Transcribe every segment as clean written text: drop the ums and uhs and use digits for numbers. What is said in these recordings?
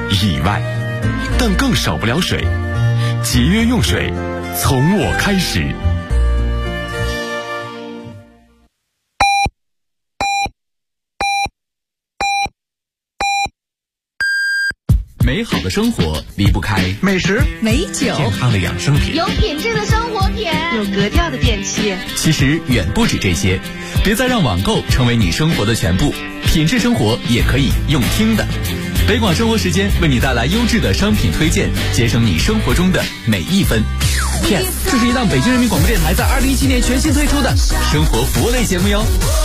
以外，但更少不了水。节约用水，从我开始。美好的生活离不开美食、 美酒、 健康的养生品， 有品质的生活品， 有格调的电器。 其实远不止这些，别再让网购成为你生活的全部，品质生活也可以用听的。北广生活时间为你带来优质的商品推荐，节省你生活中的每一分。Yes， 这是一档北京人民广播电台在2017年全新推出的生活服务类节目哟。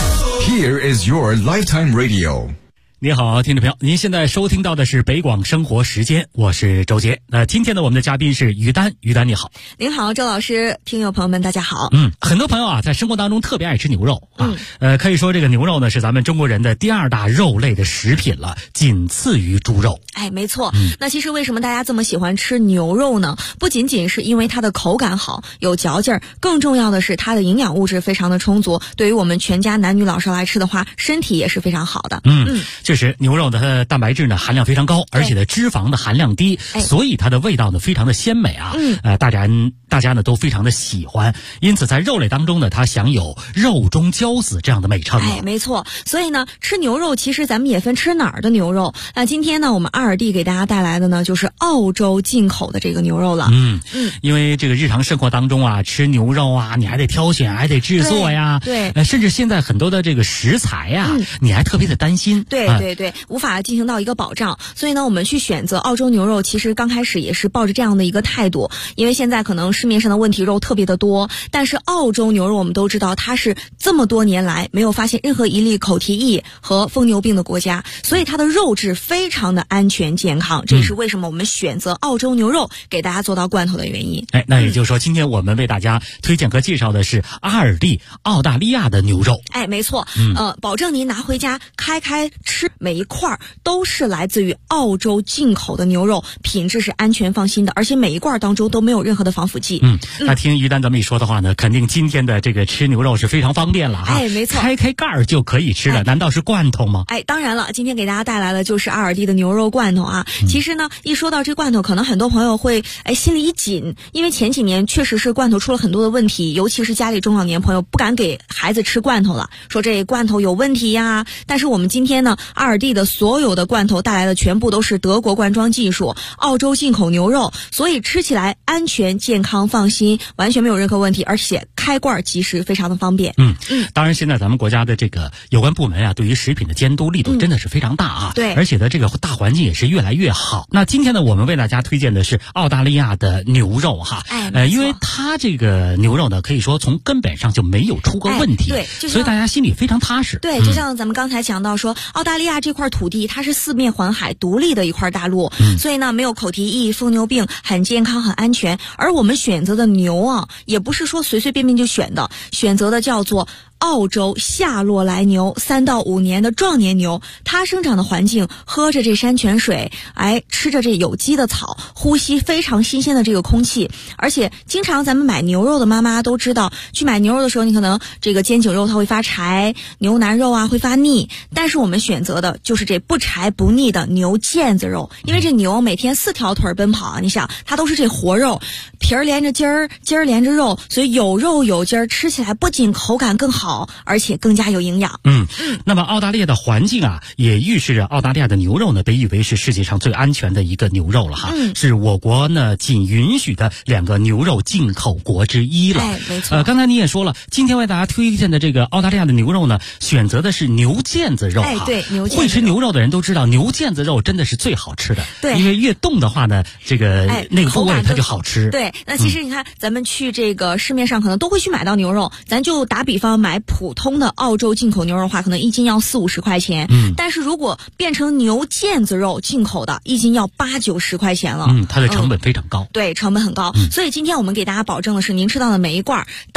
Here is your lifetime radio。 你好，听众朋友，您现在收听到的是北广生活时间，我是周杰。那今天呢，我们的嘉宾是于丹，于丹你好。 您好，周老师，听友朋友们大家好。 很多朋友啊，在生活当中特别爱吃牛肉啊。可以说这个牛肉呢是咱们中国人的第二大肉类的食品了，仅次于猪肉。 哎，没错。那其实为什么大家这么喜欢吃牛肉呢？不仅仅是因为它的口感好，有嚼劲儿，更重要的是它的营养物质非常的充足，对于我们全家男女老少来吃的话，身体也是非常好的。 确实牛肉的它的蛋白质呢含量非常高，而且呢脂肪的含量低，所以它的味道呢非常的鲜美啊。大家呢都非常的喜欢，因此在肉类当中呢，它享有肉中骄子这样的美称。 哎，没错。所以呢，吃牛肉其实咱们也分吃哪儿的牛肉。那今天呢，我们阿尔蒂给大家带来的呢，就是澳洲进口的这个牛肉了。 因为这个日常生活当中啊，吃牛肉啊，你还得挑选，还得制作呀。 对， 甚至现在很多的这个食材呀，你还特别的担心。 对，无法进行到一个保障。所以呢，我们去选择澳洲牛肉，其实刚开始也是抱着这样的一个态度，因为现在可能市面上的问题肉特别的多，但是澳洲牛肉我们都知道，它是这么多年来没有发现任何一例口蹄疫和疯牛病的国家，所以它的肉质非常的安全健康。这也是为什么我们选择澳洲牛肉给大家做到罐头的原因。 那也就是说，今天我们为大家推荐和介绍的是阿尔蒂澳大利亚的牛肉。 哎，没错。保证您拿回家开吃，每一块都是来自于澳洲进口的牛肉，品质是安全放心的，而且每一罐当中都没有任何的防腐剂。 那听于丹这么一说的话呢，肯定今天的这个吃牛肉是非常方便了哈。 哎，没错， 开盖儿就可以吃了。难道是罐头吗？ 哎，当然了，今天给大家带来的就是阿尔蒂的牛肉罐头啊。其实呢，一说到这罐头，可能很多朋友会心里一紧，因为前几年确实是罐头出了很多的问题，尤其是家里中老年朋友不敢给孩子吃罐头了，说这罐头有问题呀。但是我们今天呢，阿尔蒂的所有的罐头带来的全部都是德国罐装技术，澳洲进口牛肉，所以吃起来安全、健康、放心，完全没有任何问题，而且开罐即食，非常的方便。 当然现在咱们国家的这个有关部门啊，对于食品的监督力度真的是非常大啊。 对， 而且呢，这个大环境也是越来越好。那今天呢，我们为大家推荐的是澳大利亚的牛肉哈。因为它这个牛肉呢，可以说从根本上就没有出过问题。 对， 所以大家心里非常踏实。 对，就像咱们刚才讲到说，澳大利亚这块土地它是四面环海独立的一块大陆，所以呢没有口蹄疫、疯牛病，很健康很安全。而我们选择的牛啊，也不是说随随便便就选的，选择的叫做澳洲夏洛来牛，3到5年的壮年牛，它生长的环境，喝着这山泉水，吃着这有机的草，呼吸非常新鲜的这个空气。而且经常咱们买牛肉的妈妈都知道，去买牛肉的时候，你可能这个煎饼肉它会发柴，牛腩肉啊会发腻，但是我们选择的就是这不柴不腻的牛腱子肉，因为这牛每天4条腿奔跑啊，你想它都是这活肉，皮儿连着筋儿，筋儿连着肉，所以有肉有筋儿，吃起来不仅口感更好，而且更加有营养。 那么澳大利亚的环境啊，也预示着澳大利亚的牛肉呢，被誉为是世界上最安全的一个牛肉了哈。是我国呢仅允许的2个牛肉进口国之一了。 没错。 刚才你也说了，今天为大家推荐的这个澳大利亚的牛肉呢，选择的是牛腱子肉哈。 对，牛腱子肉。 会吃牛肉的人都知道，牛腱子肉真的是最好吃的。对，因为越冻的话呢，这个那个部位它就好吃。 对，那其实你看，咱们去这个市面上可能都会去买到牛肉，咱就打比方买普通的澳洲进口牛肉的话，可能1斤要40-50块钱。但是如果变成牛腱子肉进口的，1斤要80-90块钱了。 它的成本非常高。 对，成本很高。所以今天我们给大家保证的是，您吃到的每一罐打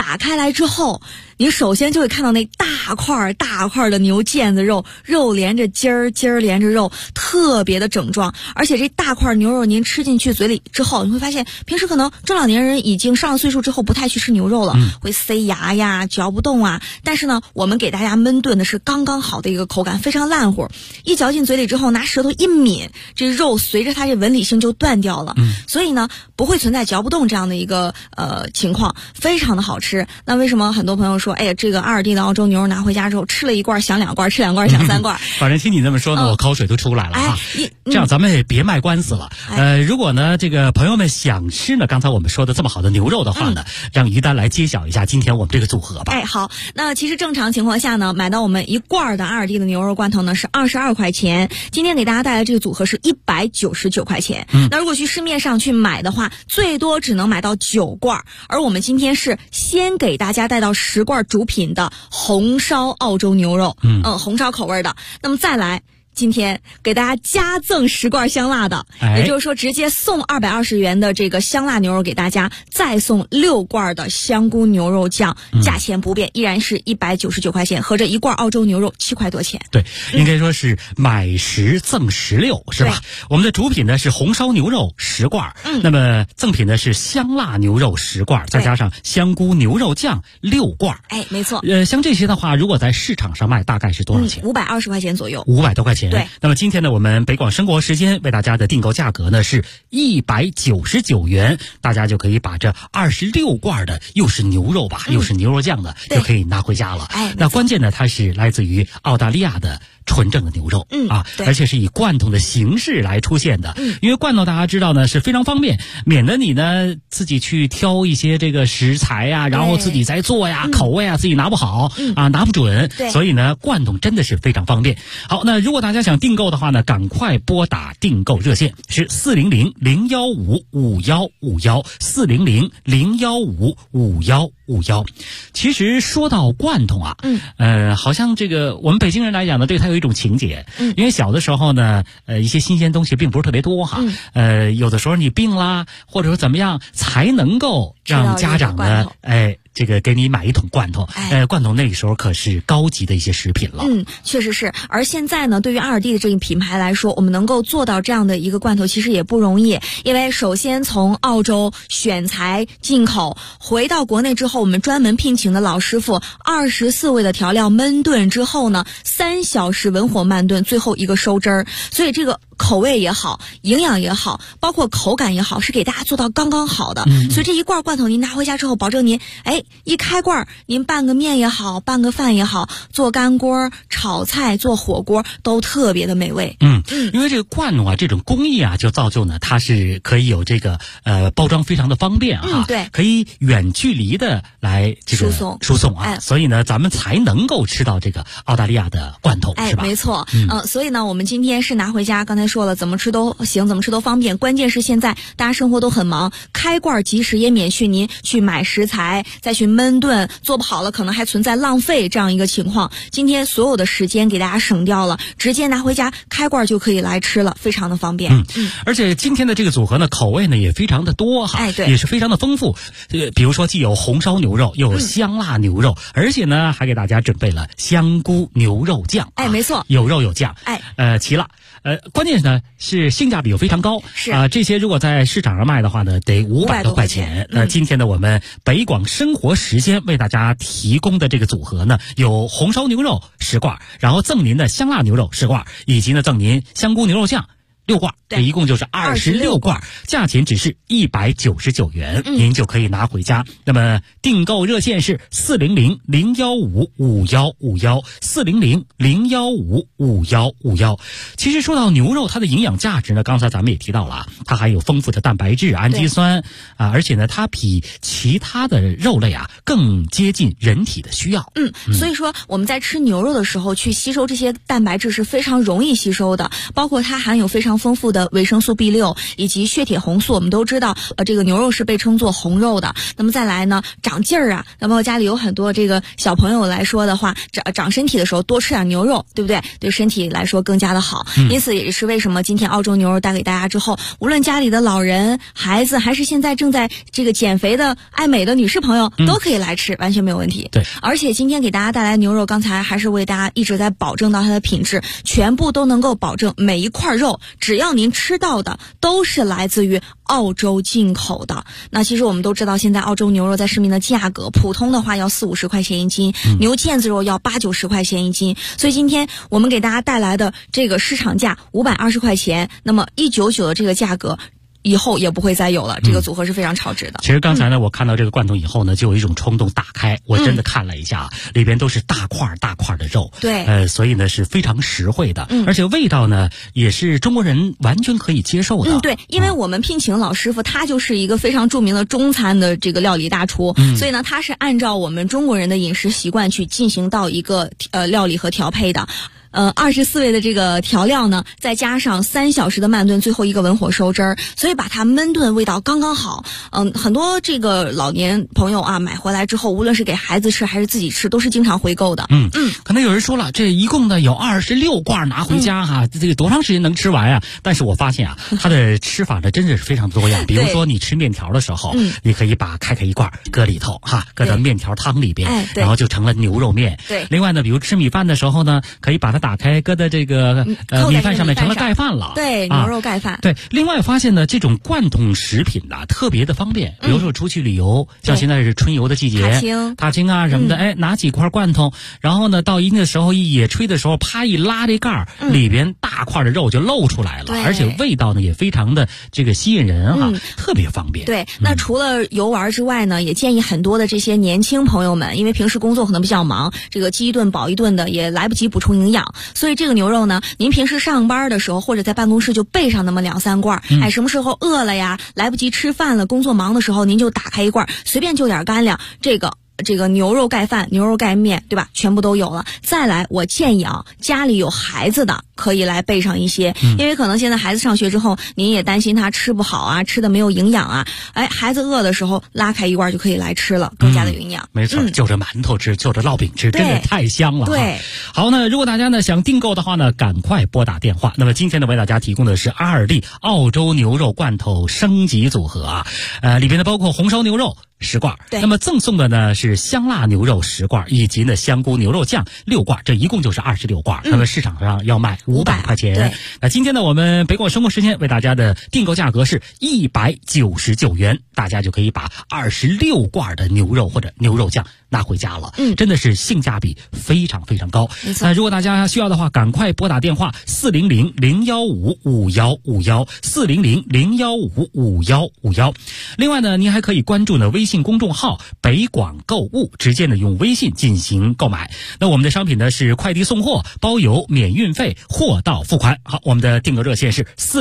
打开来之后，你首先就会看到那大块的牛腱子肉，肉连着筋儿，筋儿连着肉，特别的整壮。而且这大块牛肉您吃进去嘴里之后，你会发现平时可能中老年人已经上了岁数之后不太去吃牛肉了，会塞牙呀，嚼不动啊。但是呢，我们给大家焖炖的是刚刚好的一个口感，非常烂乎，一嚼进嘴里之后，拿舌头一抿，这肉随着它这纹理性就断掉了。所以呢，不会存在嚼不动这样的一个情况，非常的好吃。那为什么很多朋友说，哎呀，这个阿尔蒂的澳洲牛肉拿回家之后，吃了一罐想2罐，吃2罐想3罐。 反正听你这么说呢，我口水都出来了啊！这样咱们也别卖官司了。如果呢，这个朋友们想吃呢，刚才我们说的这么好的牛肉的话呢，让于丹来揭晓一下今天我们这个组合吧。 好，那其实正常情况下呢，买到我们1罐的阿尔蒂的牛肉罐头呢是22块钱，今天给大家带来这个组合是199块钱。那如果去市面上去买的话，最多只能买到9罐，而我们今天是先给大家带到10罐主品的红烧澳洲牛肉，红烧口味的。那么再来，今天给大家加赠10罐香辣的，也就是说直接送220元的这个香辣牛肉给大家，再送6罐的香菇牛肉酱，价钱不变，依然是199块钱，合着1罐澳洲牛肉7块多钱。 对，应该说是买10赠16，是吧？我们的主品呢是红烧牛肉10罐，那么赠品呢是香辣牛肉10罐，再加上香菇牛肉酱6罐。 没错。 像这些的话，如果在市场上卖，大概是多少钱 ？520块钱左右。 500多块钱。 对， 那么今天呢，我们北广生活时间为大家的订购价格呢是199元，大家就可以把这26罐的又是牛肉吧，又是牛肉酱的，就可以拿回家了。那关键呢，它是来自于澳大利亚的纯正的牛肉，而且是以罐头的形式来出现的。因为罐头大家知道呢是非常方便，免得你呢自己去挑一些这个食材呀，然后自己再做呀，口味啊自己拿不好拿不准，所以呢罐头真的是非常方便。好，那如果大家想订购的话呢，赶快拨打订购热线是400-015-5151，400-015-5151。其实说到罐头啊，好像这个我们北京人来讲呢，对它有一种情节，因为小的时候呢，一些新鲜东西并不是特别多哈，有的时候你病啦，或者说怎么样，才能够让家长呢，这个给你买一桶罐头，罐头那个时候可是高级的一些食品了。 确实是。而现在呢，对于阿尔蒂的这个品牌来说，我们能够做到这样的一个罐头，其实也不容易。因为首先从澳洲选材进口回到国内之后，我们专门聘请的老师傅，24味的调料焖炖之后呢，3小时文火慢炖，最后一个收汁儿。所以这个口味也好，营养也好，包括口感也好，是给大家做到刚刚好的。所以这一罐罐头您拿回家之后，保证您一开罐，您拌个面也好，拌个饭也好，做干锅、炒菜、做火锅都特别的美味。 因为这个罐头啊，这种工艺啊，就造就呢，它是可以有这个包装非常的方便啊， 对， 可以远距离的来这个输送啊，所以呢，咱们才能够吃到这个澳大利亚的罐头，是吧？ 没错。所以呢，我们今天是拿回家，刚才说了，怎么吃都行，怎么吃都方便。关键是现在大家生活都很忙，开罐即食也免去您去买食材再去焖炖，做不好了可能还存在浪费这样一个情况。今天所有的时间给大家省掉了，直接拿回家开罐就可以来吃了，非常的方便。 而且今天的这个组合呢，口味呢也非常的多哈，也是非常的丰富。比如说既有红烧牛肉，又有香辣牛肉，而且呢还给大家准备了香菇牛肉酱。 没错， 有肉有酱。齐了。关键呢是性价比又非常高，这些如果在市场上卖的话呢，得500多块钱。今天呢，我们北广生活时间为大家提供的这个组合呢，有红烧牛肉10罐，然后赠您的香辣牛肉10罐，以及呢赠您香菇牛肉酱6罐，这一共就是26罐，价钱只是199元，您就可以拿回家。那么订购热线是400-015-5151，400-015-5151。其实说到牛肉，它的营养价值呢，刚才咱们也提到了，它含有丰富的蛋白质、氨基酸而且呢，它比其他的肉类更接近人体的需要。 所以说我们在吃牛肉的时候，去吸收这些蛋白质是非常容易吸收的，包括它含有非常丰富的的维生素 B6 以及血铁红素。我们都知道，这个牛肉是被称作红肉的。那么再来呢，长劲儿啊，那么家里有很多这个小朋友来说的话，长身体的时候多吃点牛肉，对不对？对身体来说更加的好。因此也是为什么今天澳洲牛肉带给大家之后，无论家里的老人、孩子，还是现在正在这个减肥的爱美的女士朋友，都可以来吃，完全没有问题。 对， 而且今天给大家带来牛肉，刚才还是为大家一直在保证到它的品质，全部都能够保证每一块肉，只要您吃到的都是来自于澳洲进口的。那其实我们都知道，现在澳洲牛肉在市面的价格，普通的话要40-50块钱一斤，牛腱子肉要80-90块钱一斤。所以今天我们给大家带来的这个市场价520块钱，那么199的这个价格以后也不会再有了，这个组合是非常超值的。 其实刚才呢，我看到这个罐头以后呢，就有一种冲动打开，我真的看了一下，里边都是大块大块的肉， 对， 所以呢是非常实惠的，而且味道呢也是中国人完全可以接受的。 对，因为我们聘请老师傅，他就是一个非常著名的中餐的这个料理大厨，所以呢，他是按照我们中国人的饮食习惯去进行到一个料理和调配的。24味的这个调料呢，再加上3小时的慢炖，最后一个文火收汁儿，所以把它焖炖味道刚刚好。很多这个老年朋友啊，买回来之后，无论是给孩子吃还是自己吃，都是经常回购的。 可能有人说了，这一共呢有26罐拿回家哈，这个多长时间能吃完啊？但是我发现啊，它的吃法呢真的是非常多样。比如说你吃面条的时候，你可以把开一罐搁里头哈，搁到面条汤里边，然后就成了牛肉面。 对。 另外呢，比如吃米饭的时候呢，可以把它打开搁在这个米饭上面，成了盖饭了。 对，牛肉盖饭。 对，另外发现呢，这种罐头食品呢特别的方便。比如说出去旅游，像现在是春游的季节，踏青啊什么的，拿几块罐头，然后呢到一定的时候一野炊的时候，啪一拉这盖儿，里边大块的肉就露出来了，而且味道呢也非常的这个吸引人啊，特别方便。 对，那除了游玩之外呢，也建议很多的这些年轻朋友们，因为平时工作可能比较忙，这个饥一顿饱一顿的也来不及补充营养，所以这个牛肉呢，您平时上班的时候或者在办公室就备上那么2-3罐，什么时候饿了呀，来不及吃饭了，工作忙的时候，您就打开一罐，随便就点干粮，这个牛肉盖饭、牛肉盖面，对吧？全部都有了。再来，我建议啊，家里有孩子的可以来备上一些，因为可能现在孩子上学之后，您也担心他吃不好啊，吃的没有营养啊。孩子饿的时候拉开一罐就可以来吃了，更加的有营养。 没错，就着馒头吃，就着烙饼吃，真的太香了。 对， 好呢，如果大家呢想订购的话呢，赶快拨打电话。那么今天呢为大家提供的是阿尔利澳洲牛肉罐头升级组合啊，里边呢包括红烧牛肉10罐，那么赠送的呢是香辣牛肉10罐，以及呢香菇牛肉酱6罐，这一共就是26罐。那么市场上要卖500块钱。那今天呢我们北广生活时间为大家的订购价格是199元，大家就可以把26罐的牛肉或者牛肉酱拿回家了。真的是性价比非常非常高。那如果大家需要的话，赶快拨打电话400-015-5151，400-015-5151。另外呢，您还可以关注呢微信公众号北广购物，直接呢用微信进行购买。那我们的商品呢是快递送货，包邮免运费，货到付款。好，我们的订购热线是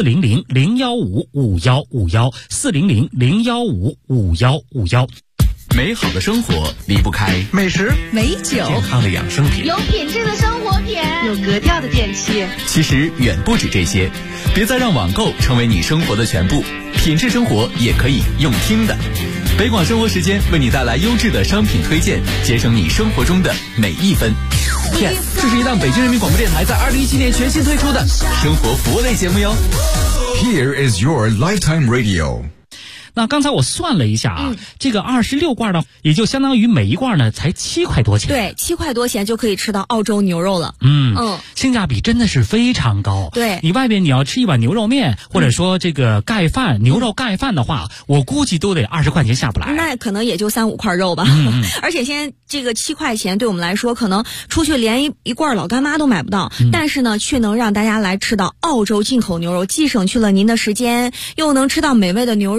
400-015-5151，400-015-5151。 美好的生活离不开美食、 美酒、 健康的养生品， 有品质的生活品， 有格调的电器。 其实远不止这些，别再让网购成为你生活的全部，品质生活也可以用听的。北广生活时间为你带来优质的商品推荐，节省你生活中的每一分。这是一档北京人民广播电台在2017年全新推出的生活服务类节目哟。 Here is your lifetime radio。 那刚才我算了一下啊，这个26罐呢，也就相当于每一罐呢才7块多钱。 对，7块多钱就可以吃到澳洲牛肉了。 性价比真的是非常高。 对， 你外边你要吃一碗牛肉面，或者说这个盖饭、牛肉盖饭的话，我估计都得20块钱下不来。 那可能也就3-5块肉吧。而且现在这个7块钱对我们来说，可能出去连一罐老干妈都买不到，但是呢，却能让大家来吃到澳洲进口牛肉，既省去了您的时间，又能吃到美味的牛肉。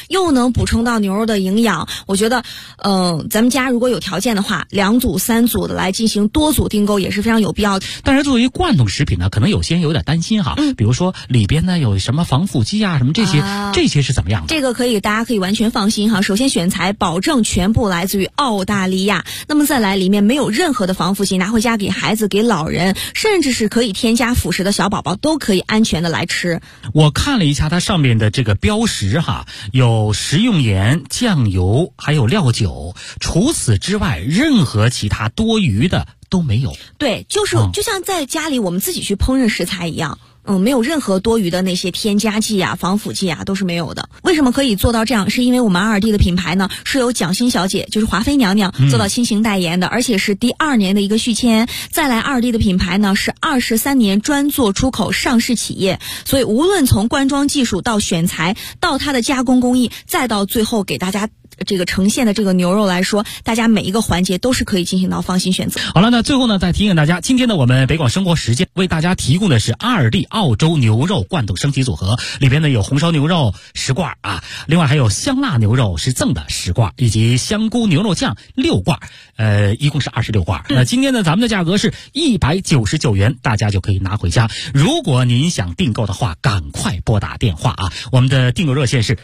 又能补充到牛肉的营养。我觉得，咱们家如果有条件的话，2组、3组的来进行多组订购也是非常有必要的。 但是作为罐头食品呢，可能有些人有点担心哈，比如说里边呢有什么防腐剂啊什么这些，这些是怎么样的？ 这个大家可以完全放心哈。首先选材保证全部来自于澳大利亚，那么再来里面没有任何的防腐剂，拿回家给孩子、给老人，甚至是可以添加辅食的小宝宝都可以安全的来吃。 我看了一下它上面的这个标识哈，有食用盐、酱油还有料酒，除此之外任何其他多余的都没有。 对，就像在家里我们自己去烹饪食材一样，没有任何多余的那些添加剂啊、防腐剂啊，都是没有的。为什么可以做到这样？是因为我们阿尔蒂的品牌呢，是由蒋欣小姐，就是华妃娘娘做到亲情代言的，而且是第2年的一个续签。再来，阿尔蒂的品牌呢是23年专做出口上市企业，所以无论从灌装技术到选材，到它的加工工艺，再到最后给大家这个呈现的这个牛肉来说，大家每一个环节都是可以进行到放心选择。 好了，那最后呢，再提醒大家，今天呢，我们北广生活时间为大家提供的是阿尔蒂澳洲牛肉罐头升级组合，里边呢有红烧牛肉10罐啊，另外还有香辣牛肉是赠的10罐，以及香菇牛肉酱6罐，一共是26罐。那今天呢，咱们的价格是199元，大家就可以拿回家。如果您想订购的话，赶快拨打电话啊！我们的订购热线是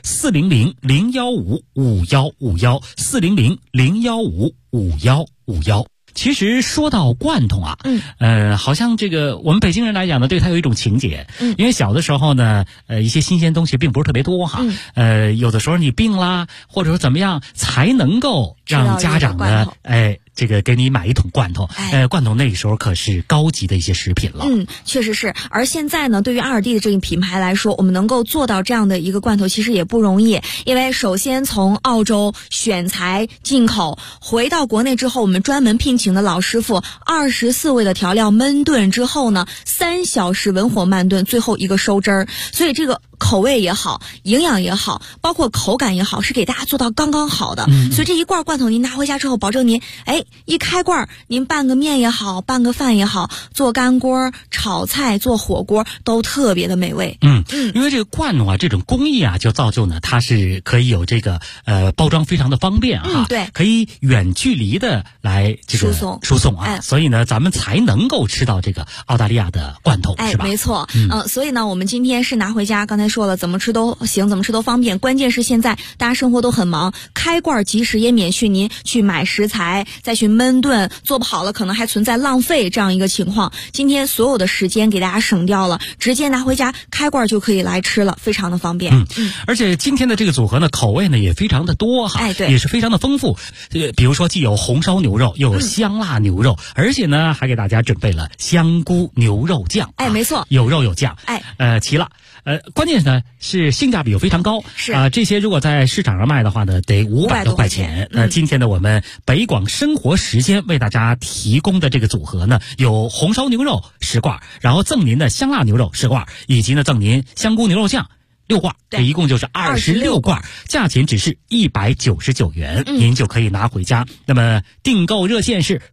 400-015-5151，400-015-5151。其实说到罐头啊，好像这个我们北京人来讲呢，对它有一种情结，因为小的时候呢，一些新鲜东西并不是特别多哈，有的时候你病啦，或者说怎么样，才能够让家长呢，这个给你买一桶罐头，罐头那个时候可是高级的一些食品了。 确实是。而现在呢，对于阿尔蒂的这个品牌来说，我们能够做到这样的一个罐头，其实也不容易。因为首先从澳洲选材进口回到国内之后，我们专门聘请的老师傅，24味的调料焖炖之后呢，3小时文火慢炖，最后一个收汁儿。所以这个口味也好，营养也好，包括口感也好，是给大家做到刚刚好的。所以这一罐罐头您拿回家之后，保证您一开罐，您拌个面也好，拌个饭也好，做干锅、炒菜、做火锅都特别的美味。 因为这个罐头啊，这种工艺啊，就造就呢，它是可以有这个包装非常的方便啊， 对， 可以远距离的来这个输送啊，所以呢，咱们才能够吃到这个澳大利亚的罐头，是吧？ 没错。所以呢，我们今天是拿回家，刚才说了，怎么吃都行，怎么吃都方便。关键是现在大家生活都很忙，开罐即食也免去您去买食材，再去焖炖，做不好了可能还存在浪费这样一个情况。今天所有的时间给大家省掉了，直接拿回家开罐就可以来吃了，非常的方便。 而且今天的这个组合呢，口味呢也非常的多哈， 对， 也是非常的丰富。比如说既有红烧牛肉，又有香辣牛肉，而且呢还给大家准备了香菇牛肉酱。 没错， 有肉有酱。齐了。关键呢是性价比又非常高，是这些如果在市场上卖的话呢，得500多块钱。今天呢，我们北广生活时间为大家提供的这个组合呢，有红烧牛肉10罐，然后赠您的香辣牛肉10罐，以及呢赠您香菇牛肉酱6罐，这一共就是26罐，价钱只是199元，您就可以拿回家。那么订购热线是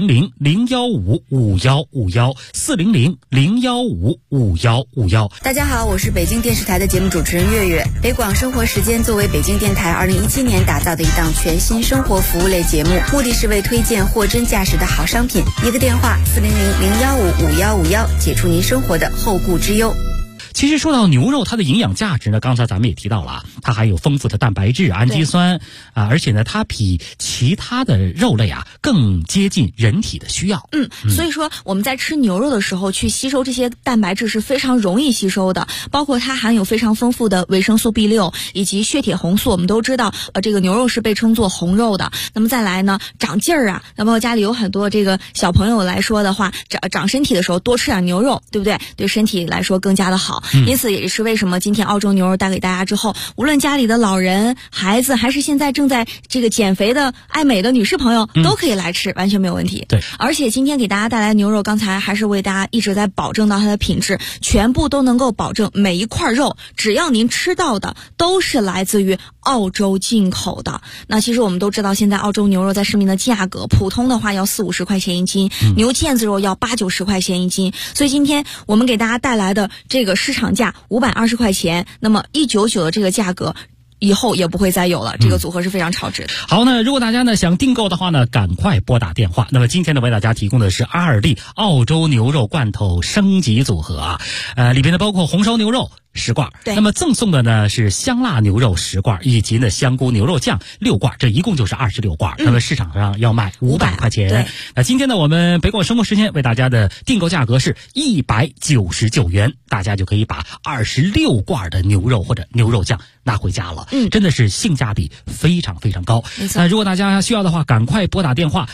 400-015-5151，400-015-5151。 大家好，我是北京电视台的节目主持人月月。北广生活时间作为北京电台2017年打造的一档全新生活服务类节目，目的是为推荐货真价实的好商品。一个电话400-015-5151，解除您生活的后顾之忧。 其实说到牛肉，它的营养价值呢，刚才咱们也提到了，它还有丰富的蛋白质、氨基酸而且呢，它比其他的肉类啊更接近人体的需要。 所以说我们在吃牛肉的时候，去吸收这些蛋白质是非常容易吸收的，包括它含有非常丰富的维生素 B6 以及血铁红素。我们都知道，这个牛肉是被称作红肉的。那么再来呢，长劲儿啊，那么家里有很多这个小朋友来说的话，长身体的时候多吃点牛肉，对不对？对身体来说更加的好。因此也是为什么今天澳洲牛肉带给大家之后，无论家里的老人、孩子，还是现在正在这个减肥的爱美的女士朋友，都可以来吃，完全没有问题。 对， 而且今天给大家带来的牛肉，刚才还是为大家一直在保证到它的品质，全部都能够保证每一块肉，只要您吃到的都是来自于澳洲进口的。那其实我们都知道，现在澳洲牛肉在市面的价格，普通的话要40-50块钱一斤，牛腱子肉要80-90块钱一斤。所以今天我们给大家带来的这个市场价520块钱，那么199的这个价格， 以后也不会再有了，这个组合是非常超值的。 好，那如果大家呢想订购的话呢，赶快拨打电话。那么今天呢为大家提供的是2D 澳洲牛肉罐头升级组合啊，里边呢包括红烧牛肉10罐， 对， 那么赠送的呢是香辣牛肉10罐，以及呢香菇牛肉酱6罐，这一共就是26罐。那么市场上要卖500块钱。 对， 那今天呢我们北广生活时间为大家的订购价格是199元，大家就可以把26罐的牛肉或者牛肉酱拿回家了。真的是性价比非常非常高。 没错。 如果大家需要的话，赶快拨打电话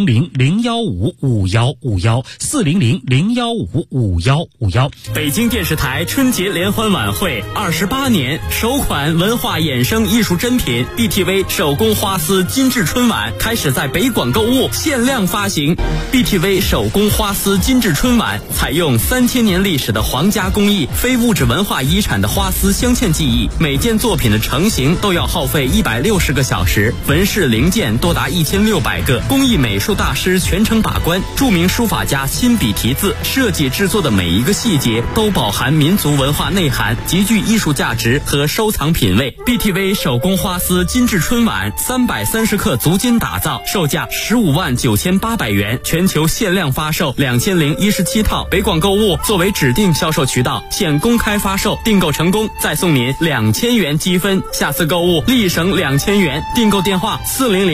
400-015-5151，400-015-5151。 北京电视台春节联欢晚会28年首款文化衍生艺术珍品 BTV 手工花丝精致春晚开始在北广购物限量发行。BTV 手工花丝精致春晚采用3000年历史的皇家工艺，非物质文化遗产的花丝镶嵌技艺，每件作品的成型都要耗费160个小时，纹饰零件多达1600个，工艺美术大师全程把关，著名书法家亲笔题字，设计制作的每一个细节都饱含民族文化内涵，极具艺术价值和收藏品味。 BTV 手工花丝精致春晚330克足金打造，售价159800元，全球限量发售2017套，北广购物作为指定销售渠道，现公开发售，订购成功再送您2000元积分，下次购物立省2000元。订购电话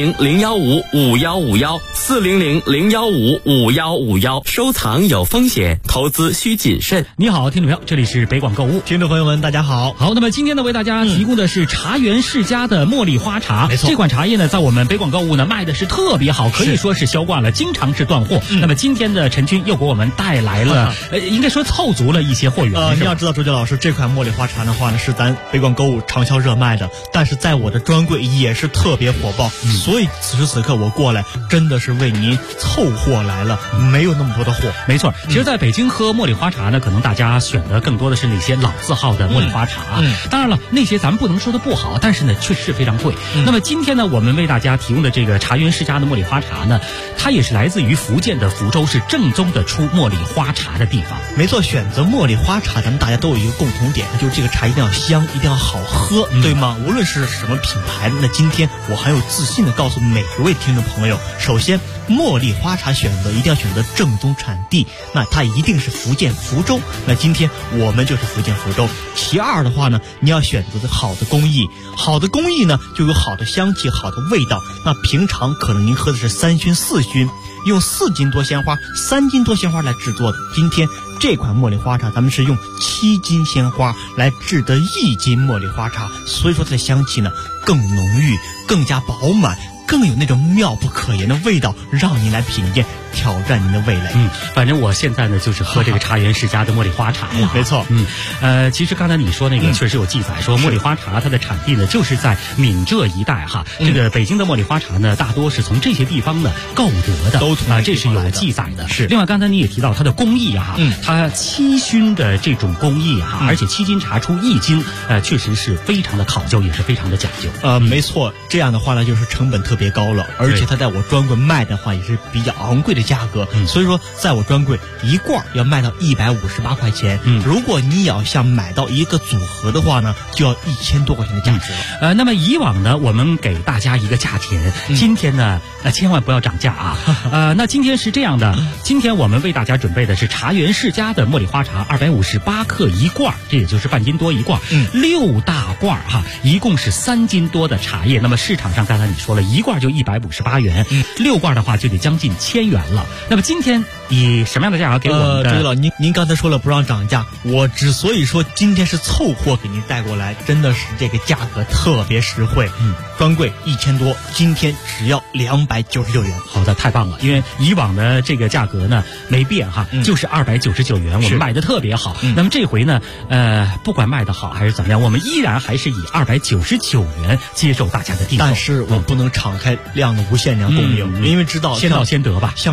400-015-5151，400-015-5151。收藏有风险，投资需谨慎。 你好，听众朋友，这里是北广购物， 听众朋友们大家好。 好，那么今天呢为大家提供的是茶园世家的茉莉花茶。 没错， 这款茶叶呢在我们北广购物呢卖的是特别好，可以说是销冠了，经常是断货。那么今天的陈军又给我们带来了应该说凑足了一些货源。 你要知道，周杰老师，这款茉莉花茶的话呢是咱北广购物畅销热卖的，但是在我的专柜也是特别火爆，所以此时此刻我过来真的是为您凑货来了，没有那么多的货。 没错，其实在北京喝茉莉花茶呢，可能大家选的更多的是那些老字号的茉莉花茶。当然了，那些咱们不能说的不好，但是呢确实是非常贵。那么今天呢我们为大家提供的这个茶园世家的茉莉花茶呢，它也是来自于福建的福州，是正宗的出茉莉花茶的地方。 没错，选择茉莉花茶咱们大家都有一个共同点，就是这个茶一定要香，一定要好喝，对吗？无论是什么品牌，那今天我很有自信的告诉每一位听众朋友，首先茉莉花茶选择一定要选择正宗产地，那它一定是福建福州，那今天我们就是福建福州。其二的话呢，你要选择好的工艺，好的工艺呢就有好的香气，好的味道。那平常可能您喝的是3熏4熏，用4斤多鲜花3斤多鲜花来制作的，今天这款茉莉花茶咱们是用7斤鲜花来制的1斤茉莉花茶，所以说它的香气呢更浓郁，更加饱满，更有那种妙不可言的味道，让您来品鉴，挑战您的味蕾。 反正我现在呢就是喝这个茶园世家的茉莉花茶了。 没错。 其实刚才你说那个确实有记载，说茉莉花茶它的产地呢就是在闽浙一带哈。这个北京的茉莉花茶呢大多是从这些地方呢购得的， 都从这是有记载的。 是。 另外刚才你也提到它的工艺哈，它7熏的这种工艺哈，而且7斤茶出1斤，确实是非常的考究，也是非常的讲究。 没错，这样的话呢就是成本特别高了，而且它在我专柜卖的话也是比较昂贵的价格，所以说在我专柜一罐要卖到158块钱。如果你要想买到一个组合的话呢，就要1000多块钱的价值了。 那么以往呢，我们给大家一个价钱，今天呢，千万不要涨价啊。那今天是这样的，今天我们为大家准备的是茶园世家的茉莉花茶，258克一罐，这也就是半斤多一罐，6大罐哈，一共是3斤多的茶叶。那么市场上刚才你说了，一罐就158元，6罐的话就得将近1000元了。那么今天以什么样的价格给我们的？ 周老，您刚才说了不让涨价，我之所以说今天是凑货给您带过来，真的是这个价格特别实惠。专柜1000多，今天只要299元。 好的，太棒了，因为以往的这个价格呢没变哈，就是299元，我们卖的特别好。那么这回呢，不管卖的好还是怎么样，我们依然还是以299元接受大家的订购。 但是我不能敞开量的无限量供应，因为知道先到先得吧。 像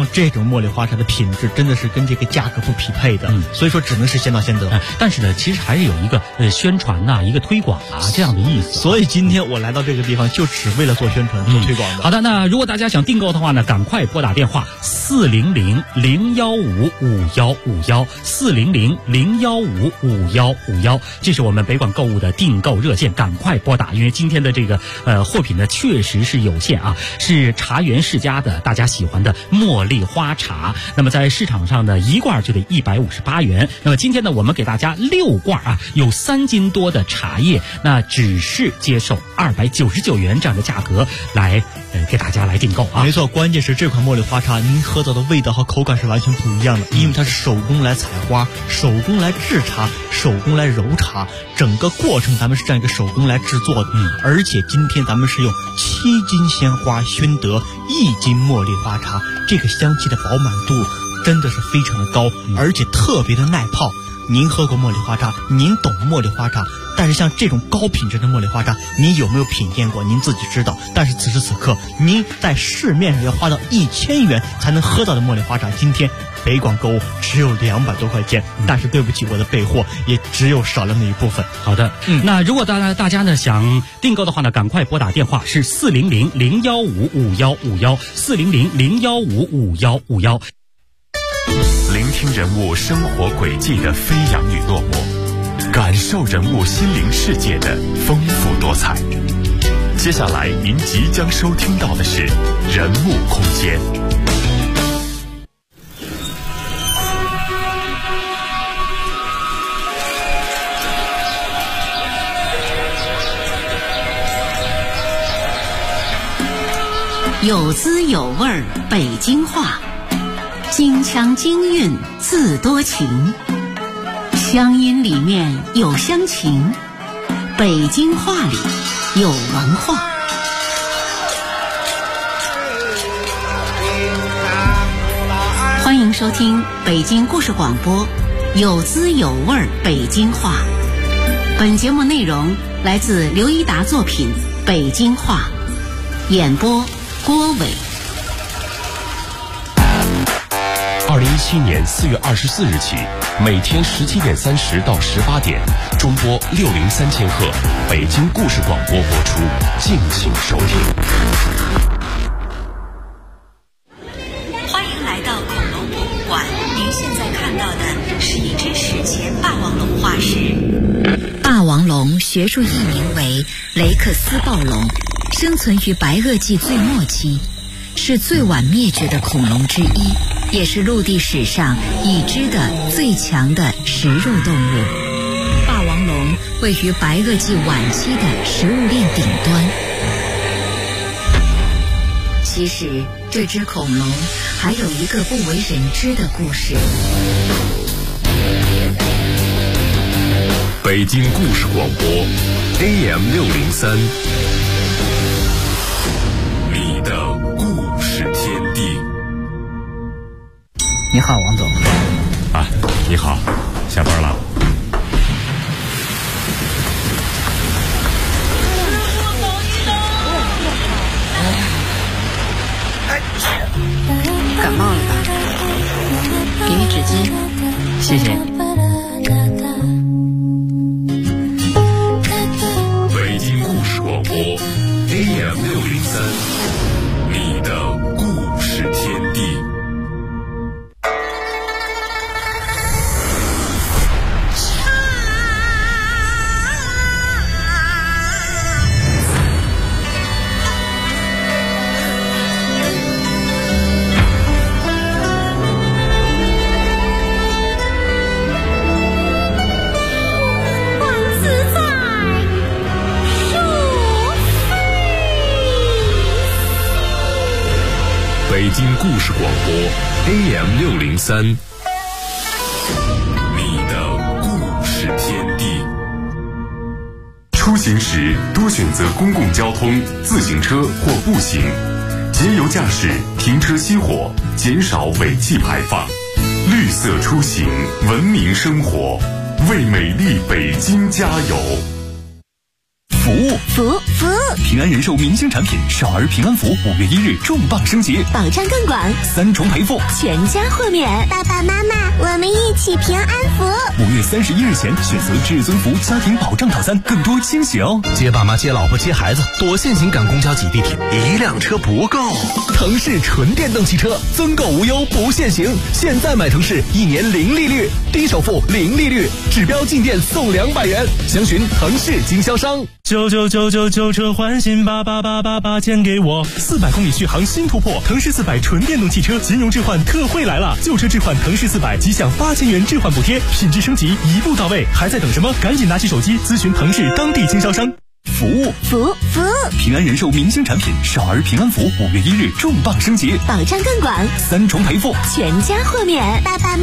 像这种茉莉花茶的品质真的是跟这个价格不匹配的，所以说只能是先到先得。 但是呢，其实还是有一个宣传呐、一个推广啊这样的意思。 所以今天我来到这个地方，就只为了做宣传、做推广的。 好的，那如果大家想订购的话呢，赶快拨打电话400-015-5151，400-015-5151，这是我们北广购物的订购热线，赶快拨打，因为今天的这个货品呢确实是有限啊，是茶园世家的大家喜欢的茉莉花茶。那么在市场上呢，一罐就得158元。那么今天呢，我们给大家6罐啊，有3斤多的茶叶，那只是接受299元这样的价格来给大家来订购啊。 没错，关键是这款茉莉花茶，您喝到的味道和口感是完全不一样的，因为它是手工来采花，手工来制茶，手工来揉茶，整个过程咱们是这样一个手工来制作的。而且今天咱们是用7斤鲜花熏得1斤茉莉花茶，这个香气的饱满度真的是非常的高，而且特别的耐泡。您喝过茉莉花茶，您懂茉莉花茶，但是像这种高品质的茉莉花茶，您有没有品鉴过？您自己知道。但是此时此刻，您在市面上要花到1000元才能喝到的茉莉花茶，今天北广购物只有200多块钱。但是对不起，我的备货也只有少量的一部分。 好的，那如果大家呢想订购的话呢，赶快拨打电话是400-015-5151，400-015-5151。 聆听人物生活轨迹的飞扬与落寞，感受人物心灵世界的丰富多彩。接下来您即将收听到的是人物空间。 有滋有味儿北京话，京腔京韵自多情，乡音里面有乡情，北京话里有文化。欢迎收听北京故事广播，有滋有味儿北京话。本节目内容来自刘一达作品《北京话》，演播郭伟。 2017年4月24日起，每天17点30到18点，中波603千赫，北京故事广播播出，敬请收听。 欢迎来到恐龙博物馆，您现在看到的是一只史前霸王龙化石。霸王龙学术译名为雷克斯暴龙，生存于白垩纪最末期，是最晚灭绝的恐龙之一，也是陆地史上已知的最强的食肉动物。霸王龙位于白垩纪晚期的食物链顶端。其实这只恐龙还有一个不为人知的故事。 北京故事广播 AM603， 你的故事天地。 你好，王总。 啊，你好，下班了。 感冒了吧？给你纸巾。 谢谢。 北京故事广播 AM603， 你的故事天地。北京故事广播 AM603， 你的故事天地。出行时多选择公共交通、自行车或步行，节油驾驶，停车熄火，减少尾气排放。绿色出行，文明生活，为美丽北京加油。 服务。平安人寿明星产品少儿平安符5月1日重磅升级， 保障更广 ，3重赔付， 全家豁免。 爸爸妈妈，我们一起平安符。 5月31日前选择至尊福家庭保障套餐，更多惊喜哦！ 接爸妈、接老婆、接孩子，躲现行赶公交挤地铁，一辆车不够。腾势纯电动汽车，增购无忧不限行，现在买腾势1年0利率，低首付0利率，指标进店送200元，详询腾势经销商。 999旧车换新，88888钱给我，400公里续航新突破，腾势400纯电动汽车金融置换特惠来了，旧车置换腾势400即享8000元置换补贴，品质升级一步到位，还在等什么？赶紧拿起手机咨询腾势当地经销商。 服务。平安人寿明星产品少儿平安符5月1日重磅升级， 保障更广 ，3重赔付， 全家豁免。 爸爸